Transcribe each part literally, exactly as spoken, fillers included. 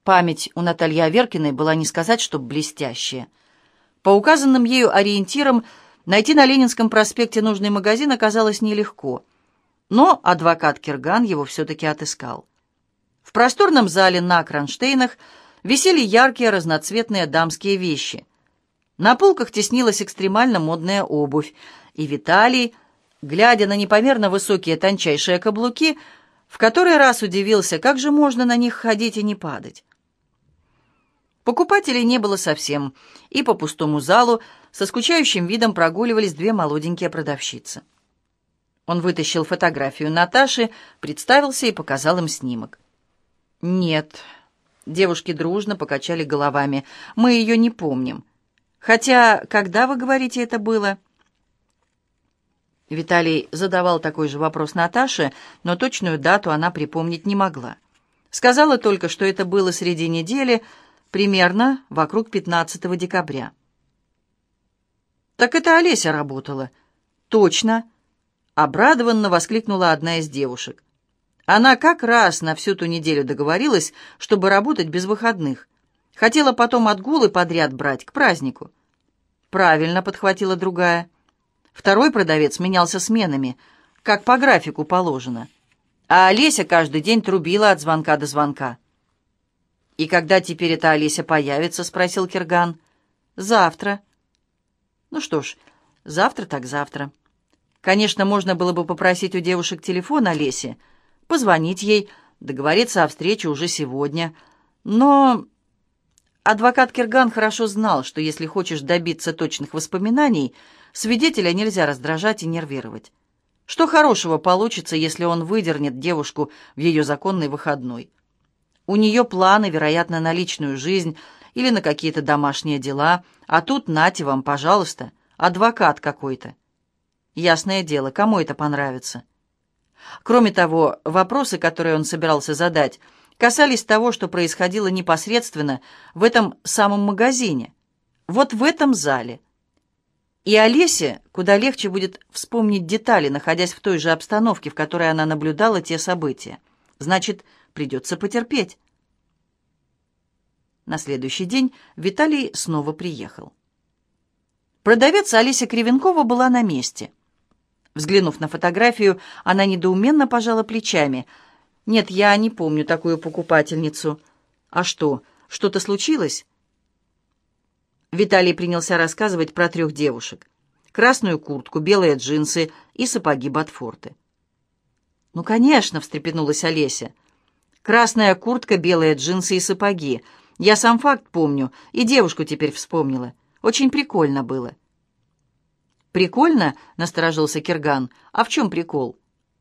Память у Натальи Аверкиной была не сказать, чтоб блестящая. По указанным ею ориентирам найти на Ленинском проспекте нужный магазин оказалось нелегко. Но адвокат Кирган его все-таки отыскал. В просторном зале на кронштейнах висели яркие разноцветные дамские вещи. На полках теснилась экстремально модная обувь, и Виталий, глядя на непомерно высокие тончайшие каблуки, в который раз удивился, как же можно на них ходить и не падать. Покупателей не было совсем, и по пустому залу со скучающим видом прогуливались две молоденькие продавщицы. Он вытащил фотографию Наташи, представился и показал им снимок. «Нет», — девушки дружно покачали головами, — «мы ее не помним. Хотя, когда, вы говорите, это было?» Виталий задавал такой же вопрос Наташе, но точную дату она припомнить не могла. Сказала только, что это было среди недели, примерно вокруг пятнадцатого декабря. «Так это Олеся работала». «Точно!» — обрадованно воскликнула одна из девушек. Она как раз на всю ту неделю договорилась, чтобы работать без выходных. Хотела потом отгулы подряд брать к празднику. «Правильно», — подхватила другая. Второй продавец менялся сменами, как по графику положено. А Олеся каждый день трубила от звонка до звонка. «И когда теперь эта Олеся появится?» — спросил Кирган. «Завтра». «Ну что ж, завтра так завтра». Конечно, можно было бы попросить у девушек телефон Олеси, позвонить ей, договориться о встрече уже сегодня. Но адвокат Кирган хорошо знал, что если хочешь добиться точных воспоминаний, свидетеля нельзя раздражать и нервировать. Что хорошего получится, если он выдернет девушку в ее законный выходной? У нее планы, вероятно, на личную жизнь или на какие-то домашние дела, а тут, нате вам, пожалуйста, адвокат какой-то. Ясное дело, кому это понравится? Кроме того, вопросы, которые он собирался задать, касались того, что происходило непосредственно в этом самом магазине, вот в этом зале. И Олесе куда легче будет вспомнить детали, находясь в той же обстановке, в которой она наблюдала те события. Значит, придется потерпеть. На следующий день Виталий снова приехал. Продавец Олеся Кривенкова была на месте. Взглянув на фотографию, она недоуменно пожала плечами. «Нет, я не помню такую покупательницу». «А что, что-то случилось?» Виталий принялся рассказывать про трех девушек. Красную куртку, белые джинсы и сапоги Ботфорты. «Ну, конечно», — встрепенулась Олеся. «Красная куртка, белые джинсы и сапоги. Я сам факт помню, и девушку теперь вспомнила. Очень прикольно было». «Прикольно?» — насторожился Кирган. «А в чем прикол?»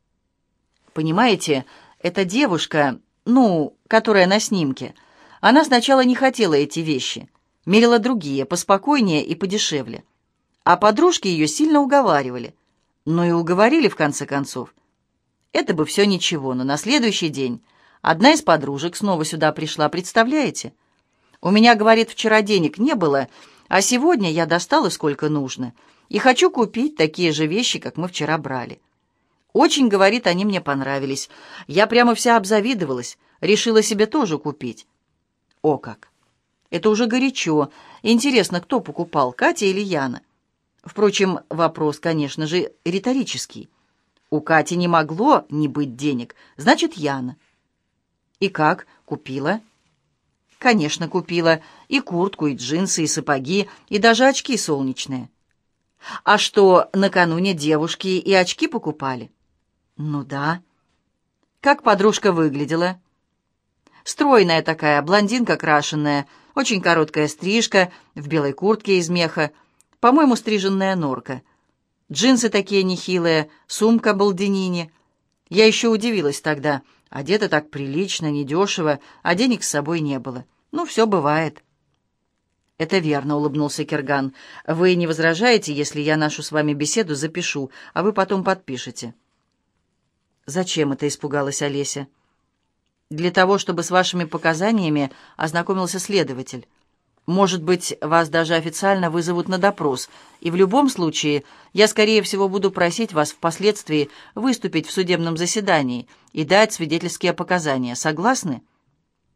«Понимаете, эта девушка, ну, которая на снимке, она сначала не хотела эти вещи, мерила другие, поспокойнее и подешевле. А подружки ее сильно уговаривали. Ну и уговорили, в конце концов. Это бы все ничего, но на следующий день одна из подружек снова сюда пришла, представляете? У меня, говорит, вчера денег не было, а сегодня я достала сколько нужно, и хочу купить такие же вещи, как мы вчера брали. Очень, говорит, они мне понравились. Я прямо вся обзавидовалась, решила себе тоже купить». «О как! Это уже горячо. Интересно, кто покупал, Катя или Яна?» Впрочем, вопрос, конечно же, риторический. У Кати не могло не быть денег, значит, Яна. «И как? Купила?» «Конечно, купила. И куртку, и джинсы, и сапоги, и даже очки солнечные». «А что, накануне девушки и очки покупали?» «Ну да». «Как подружка выглядела?» «Стройная такая, блондинка крашеная, очень короткая стрижка, в белой куртке из меха, по-моему, стриженная норка. Джинсы такие нехилые, сумка Балдинини. Я еще удивилась тогда. Одета так прилично, недешево, а денег с собой не было. Ну, все бывает». «Это верно», — улыбнулся Кирган. «Вы не возражаете, если я нашу с вами беседу запишу, а вы потом подпишете?» «Зачем это?» — испугалась Олеся. «Для того, чтобы с вашими показаниями ознакомился следователь. Может быть, вас даже официально вызовут на допрос, и в любом случае я, скорее всего, буду просить вас впоследствии выступить в судебном заседании и дать свидетельские показания. Согласны?»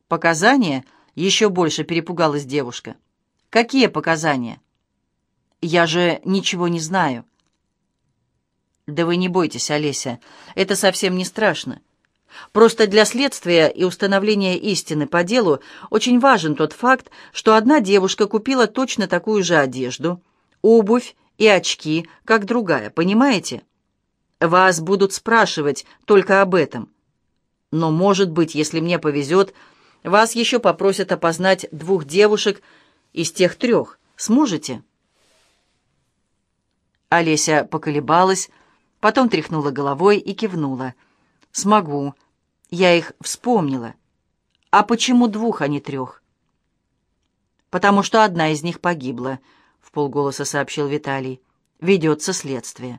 «Показания?» — еще больше перепугалась девушка. «Какие показания?» «Я же ничего не знаю». «Да вы не бойтесь, Олеся, это совсем не страшно. Просто для следствия и установления истины по делу очень важен тот факт, что одна девушка купила точно такую же одежду, обувь и очки, как другая, понимаете? Вас будут спрашивать только об этом. Но, может быть, если мне повезет, вас еще попросят опознать двух девушек из тех трех. Сможете?» Олеся поколебалась, потом тряхнула головой и кивнула. «Смогу. Я их вспомнила. А почему двух, а не трех?» «Потому что одна из них погибла», — вполголоса сообщил Виталий. «Ведется следствие».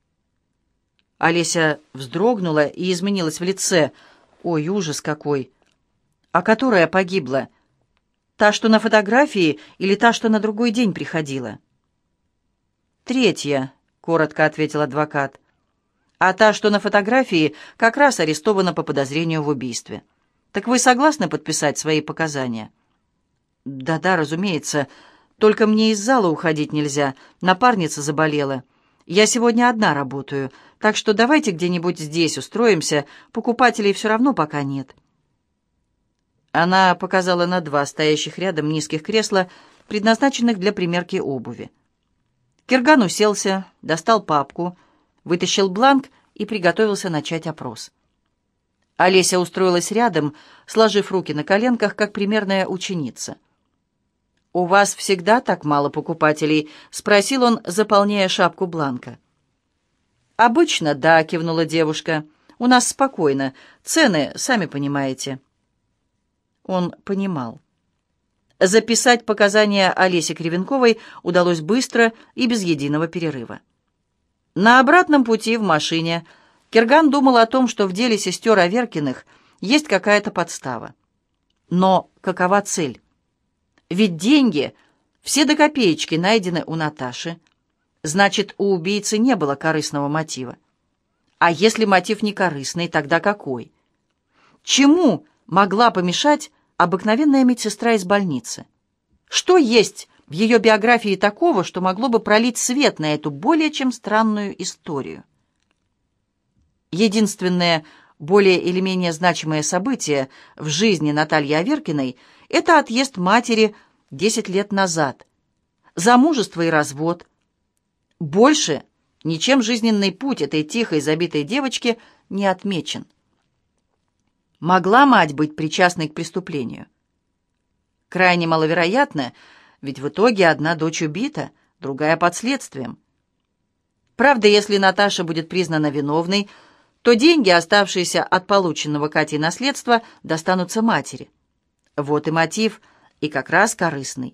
Олеся вздрогнула и изменилась в лице. «Ой, ужас какой! А которая погибла? Та, что на фотографии, или та, что на другой день приходила?» «Третья», — коротко ответил адвокат. «А та, что на фотографии, как раз арестована по подозрению в убийстве. Так вы согласны подписать свои показания?» «Да-да, разумеется. Только мне из зала уходить нельзя. Напарница заболела. Я сегодня одна работаю, так что давайте где-нибудь здесь устроимся. Покупателей все равно пока нет». Она показала на два стоящих рядом низких кресла, предназначенных для примерки обуви. Кирган уселся, достал папку, вытащил бланк и приготовился начать опрос. Олеся устроилась рядом, сложив руки на коленках, как примерная ученица. «У вас всегда так мало покупателей?» — спросил он, заполняя шапку бланка. «Обычно, да», — кивнула девушка. «У нас спокойно. Цены, сами понимаете». Он понимал. Записать показания Олеси Кривенковой удалось быстро и без единого перерыва. На обратном пути в машине Кирган думал о том, что в деле сестер Аверкиных есть какая-то подстава. Но какова цель? Ведь деньги, все до копеечки, найдены у Наташи. Значит, у убийцы не было корыстного мотива. А если мотив не корыстный, тогда какой? Чему могла помешать обыкновенная медсестра из больницы? Что есть в ее биографии такого, что могло бы пролить свет на эту более чем странную историю? Единственное, более или менее значимое событие в жизни Натальи Аверкиной — это отъезд матери десять лет назад, замужество и развод. Больше ничем жизненный путь этой тихой, забитой девочки не отмечен. Могла мать быть причастной к преступлению? Крайне маловероятно, ведь в итоге одна дочь убита, другая под следствием. Правда, если Наташа будет признана виновной, то деньги, оставшиеся от полученного Катей наследства, достанутся матери. Вот и мотив, и как раз корыстный.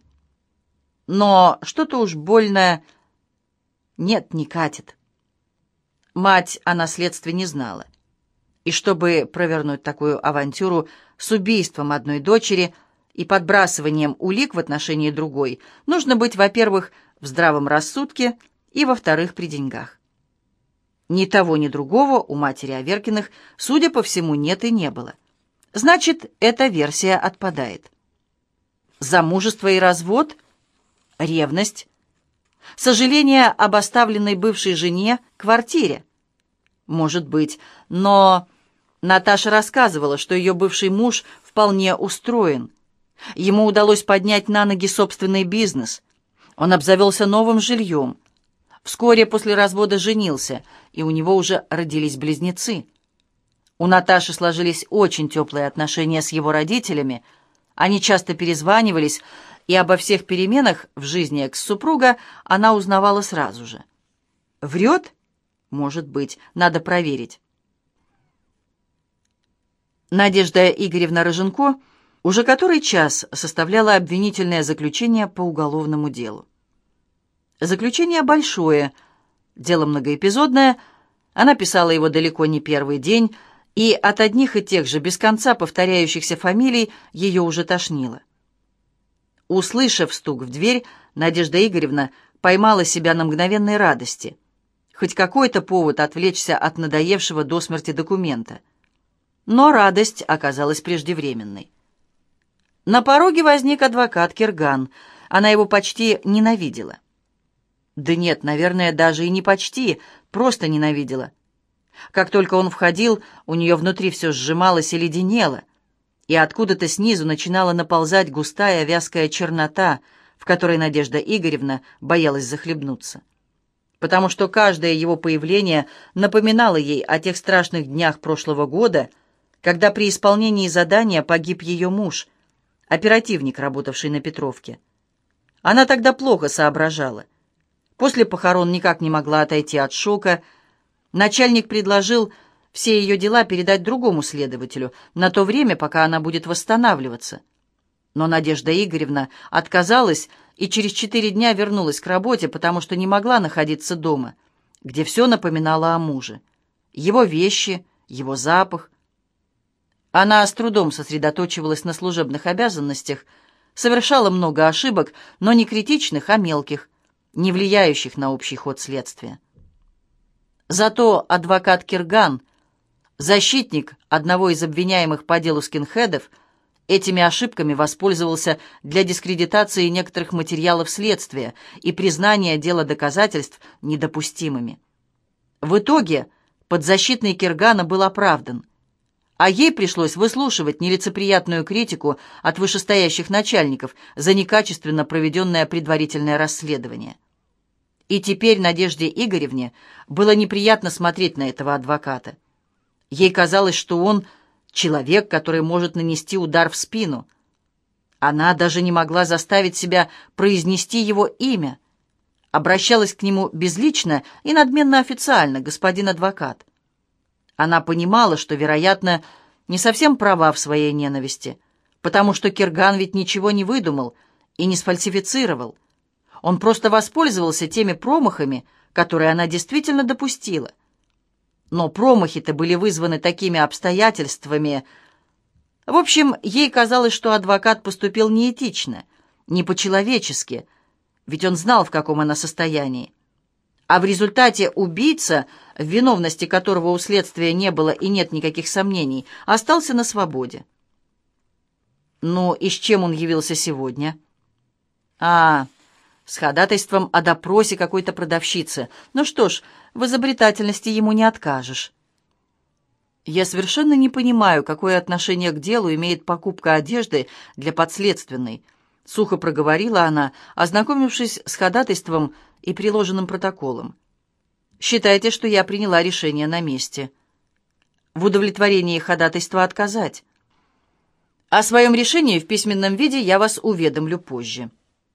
Но что-то уж больно... Нет, не катит. Мать о наследстве не знала. И чтобы провернуть такую авантюру с убийством одной дочери и подбрасыванием улик в отношении другой, нужно быть, во-первых, в здравом рассудке и, во-вторых, при деньгах. Ни того, ни другого у матери Аверкиных, судя по всему, нет и не было. Значит, эта версия отпадает. Замужество и развод? Ревность? Сожаление об оставленной бывшей жене квартире? Может быть, но Наташа рассказывала, что ее бывший муж вполне устроен. Ему удалось поднять на ноги собственный бизнес. Он обзавелся новым жильем. Вскоре после развода женился, и у него уже родились близнецы. У Наташи сложились очень теплые отношения с его родителями. Они часто перезванивались, и обо всех переменах в жизни экс-супруга она узнавала сразу же. Врет? Может быть, надо проверить. Надежда Игоревна Рыженко уже который час составляла обвинительное заключение по уголовному делу. Заключение большое, дело многоэпизодное, она писала его далеко не первый день, и от одних и тех же без конца повторяющихся фамилий ее уже тошнило. Услышав стук в дверь, Надежда Игоревна поймала себя на мгновенной радости. Хоть какой-то повод отвлечься от надоевшего до смерти документа. Но радость оказалась преждевременной. На пороге возник адвокат Кирган. Она его почти ненавидела. Да нет, наверное, даже и не почти, просто ненавидела. Как только он входил, у нее внутри все сжималось и леденело, и откуда-то снизу начинала наползать густая вязкая чернота, в которой Надежда Игоревна боялась захлебнуться. Потому что каждое его появление напоминало ей о тех страшных днях прошлого года, когда при исполнении задания погиб ее муж, оперативник, работавший на Петровке. Она тогда плохо соображала. После похорон никак не могла отойти от шока. Начальник предложил все ее дела передать другому следователю на то время, пока она будет восстанавливаться. Но Надежда Игоревна отказалась и через четыре дня вернулась к работе, потому что не могла находиться дома, где все напоминало о муже. Его вещи, его запах. Она с трудом сосредоточивалась на служебных обязанностях, совершала много ошибок, но не критичных, а мелких, не влияющих на общий ход следствия. Зато адвокат Кирган, защитник одного из обвиняемых по делу скинхедов, этими ошибками воспользовался для дискредитации некоторых материалов следствия и признания дела доказательств недопустимыми. В итоге подзащитный Киргана был оправдан, а ей пришлось выслушивать нелицеприятную критику от вышестоящих начальников за некачественно проведенное предварительное расследование. И теперь Надежде Игоревне было неприятно смотреть на этого адвоката. Ей казалось, что он человек, который может нанести удар в спину. Она даже не могла заставить себя произнести его имя. Обращалась к нему безлично и надменно официально, господин адвокат. Она понимала, что, вероятно, не совсем права в своей ненависти, потому что Кирган ведь ничего не выдумал и не сфальсифицировал. Он просто воспользовался теми промахами, которые она действительно допустила. Но промахи-то были вызваны такими обстоятельствами. В общем, ей казалось, что адвокат поступил неэтично, не по-человечески, ведь он знал, в каком она состоянии. А в результате убийца, в виновности которого у следствия не было и нет никаких сомнений, остался на свободе. Ну и с чем он явился сегодня? А, с ходатайством о допросе какой-то продавщицы. Ну что ж, в изобретательности ему не откажешь. Я совершенно не понимаю, какое отношение к делу имеет покупка одежды для подследственной, сухо проговорила она, ознакомившись с ходатайством и приложенным протоколом. Считайте, что я приняла решение на месте. В удовлетворении ходатайства отказать. О своем решении в письменном виде я вас уведомлю позже.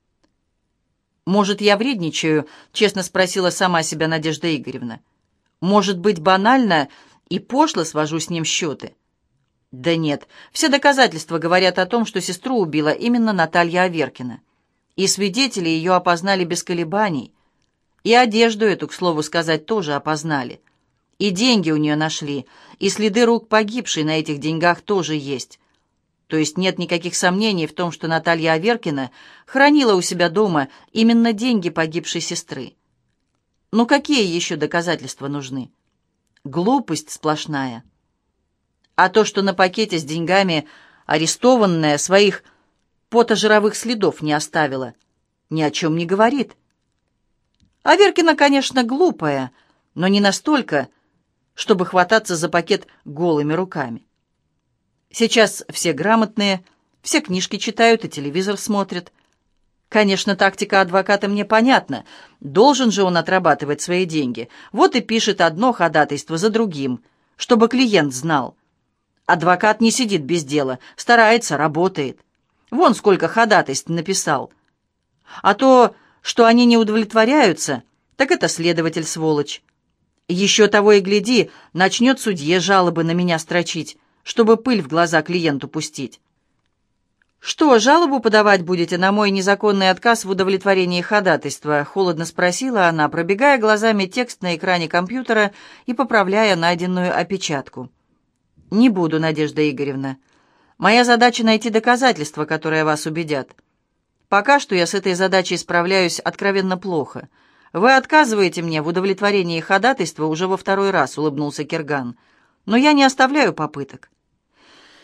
«Может, я вредничаю?» — честно спросила сама себя Надежда Игоревна. «Может быть, банально и пошло свожу с ним счеты?» Да нет, все доказательства говорят о том, что сестру убила именно Наталья Аверкина. И свидетели ее опознали без колебаний. И одежду эту, к слову сказать, тоже опознали. И деньги у нее нашли, и следы рук погибшей на этих деньгах тоже есть. То есть нет никаких сомнений в том, что Наталья Аверкина хранила у себя дома именно деньги погибшей сестры. Ну какие еще доказательства нужны? Глупость сплошная. А то, что на пакете с деньгами арестованная своих потожировых следов не оставила, ни о чем не говорит. Аверкина, конечно, глупая, но не настолько, чтобы хвататься за пакет голыми руками. Сейчас все грамотные, все книжки читают и телевизор смотрят. Конечно, тактика адвоката мне понятна. Должен же он отрабатывать свои деньги. Вот и пишет одно ходатайство за другим, чтобы клиент знал. Адвокат не сидит без дела, старается, работает. Вон сколько ходатайств написал. А то, что они не удовлетворяются, так это следователь сволочь. Еще того и гляди, начнет судье жалобы на меня строчить, чтобы пыль в глаза клиенту пустить. «Что, жалобу подавать будете на мой незаконный отказ в удовлетворении ходатайства?» — холодно спросила она, пробегая глазами текст на экране компьютера и поправляя найденную опечатку. «Не буду, Надежда Игоревна. Моя задача — найти доказательства, которые вас убедят. Пока что я с этой задачей справляюсь откровенно плохо. Вы отказываете мне в удовлетворении ходатайства уже во второй раз», — улыбнулся Кирган. «Но я не оставляю попыток».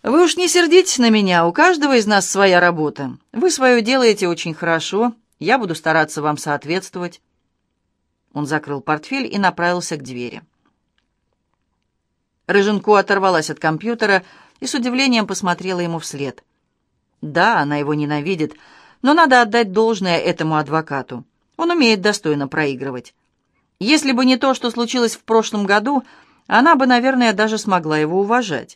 Вы уж не сердитесь на меня, у каждого из нас своя работа. Вы свое делаете очень хорошо, я буду стараться вам соответствовать». Он закрыл портфель и направился к двери. Рыженко оторвалась от компьютера и с удивлением посмотрела ему вслед. Да, она его ненавидит, но надо отдать должное этому адвокату. Он умеет достойно проигрывать. Если бы не то, что случилось в прошлом году, она бы, наверное, даже смогла его уважать.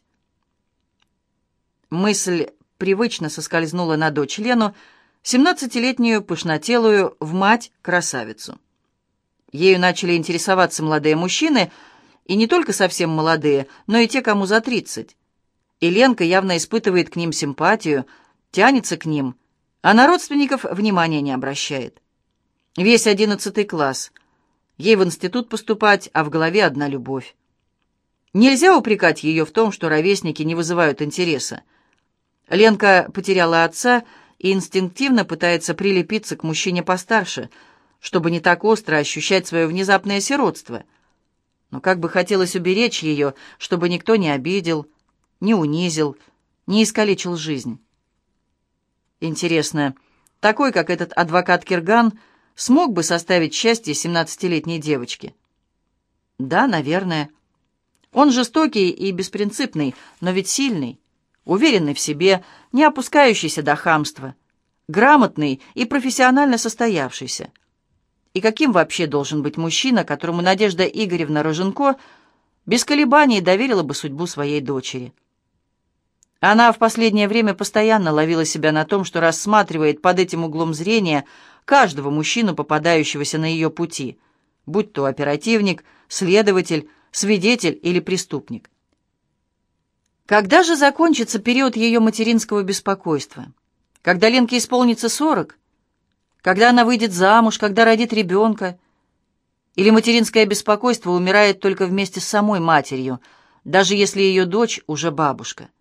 Мысль привычно соскользнула на дочь Лену, семнадцатилетнюю пышнотелую, в мать-красавицу. Ею начали интересоваться молодые мужчины, и не только совсем молодые, но и те, кому за тридцать. И Ленка явно испытывает к ним симпатию, тянется к ним, а на родственников внимания не обращает. Весь одиннадцатый класс. Ей в институт поступать, а в голове одна любовь. Нельзя упрекать ее в том, что ровесники не вызывают интереса. Ленка потеряла отца и инстинктивно пытается прилепиться к мужчине постарше, чтобы не так остро ощущать свое внезапное сиротство. Но как бы хотелось уберечь ее, чтобы никто не обидел, не унизил, не искалечил жизнь. Интересно, такой, как этот адвокат Кирган, смог бы составить счастье семнадцатилетней девочки? Да, наверное. Он жестокий и беспринципный, но ведь сильный, уверенный в себе, не опускающийся до хамства, грамотный и профессионально состоявшийся. И каким вообще должен быть мужчина, которому Надежда Игоревна Рыженко без колебаний доверила бы судьбу своей дочери? Она в последнее время постоянно ловила себя на том, что рассматривает под этим углом зрения каждого мужчину, попадающегося на ее пути, будь то оперативник, следователь, свидетель или преступник. Когда же закончится период ее материнского беспокойства? Когда Ленке исполнится сорок? Когда она выйдет замуж, когда родит ребенка? Или материнское беспокойство умирает только вместе с самой матерью, даже если ее дочь уже бабушка?